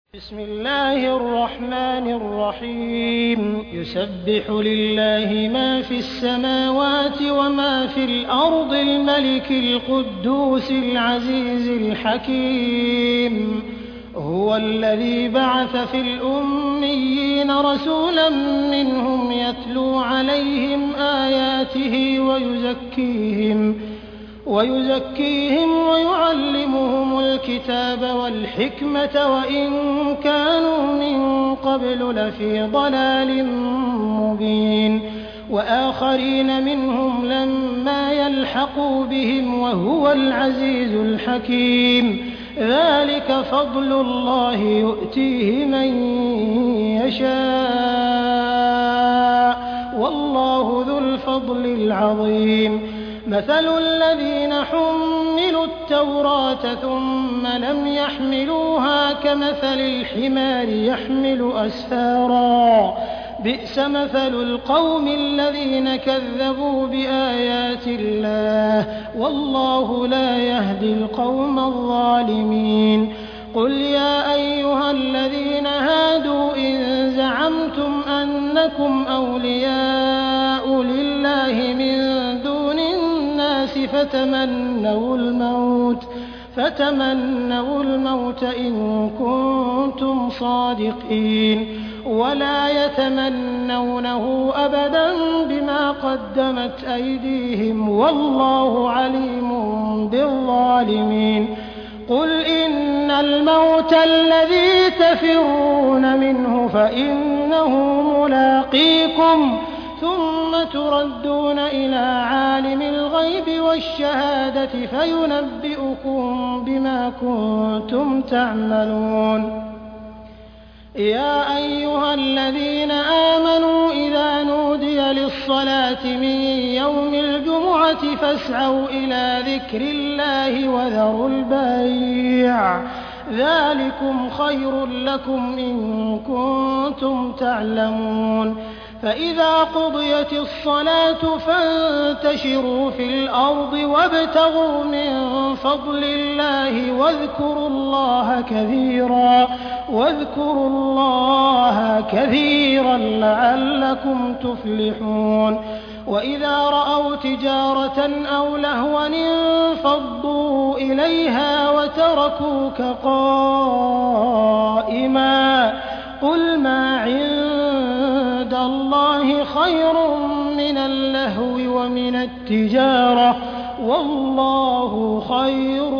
بسم الله الرحمن الرحيم يسبح لله ما في السماوات وما في الأرض الملك القدوس العزيز الحكيم هو الذي بعث في الأميين رسولا منهم يتلو عليهم آياته ويزكيهم ويعلمهم الكتاب والحكمة وإن كانوا من قبل لفي ضلال مبين وآخرين منهم لما يلحقوا بهم وهو العزيز الحكيم ذلك فضل الله يؤتيه من يشاء والله ذو الفضل العظيم مثل الذين حملوا التوراة ثم لم يحملوها كمثل الحمار يحمل أسفارا بئس مثل القوم الذين كذبوا بآيات الله والله لا يهدي القوم الظالمين قل يا أيها الذين هادوا إن زعمتم أنكم أولياء لله من دون الناس فتمنوا الموت إن كنتم صادقين ولا يتمنونه أبدا بما قدمت أيديهم والله عليم بالظالمين قل إن الموت الذي تفرون منه فإنه ملاقيكم ثم تردون إلى عالم الغيب والشهادة فينبئكم بما كنتم تعملون يا أيها الذين آمنوا إذا نودي للصلاة من يوم الجمعة فاسعوا إلى ذكر الله وذروا البيع ذلكم خير لكم إن كنتم تعلمون فإذا قضيت الصلاة فانتشروا في الأرض وابتغوا من فضل الله واذكروا الله كثيرا لعلكم تفلحون وإذا رأوا تجارة أو لهوا انفضوا إليها وتركوك قائما قل ما عند الله خير من اللهو ومن التجارة والله خير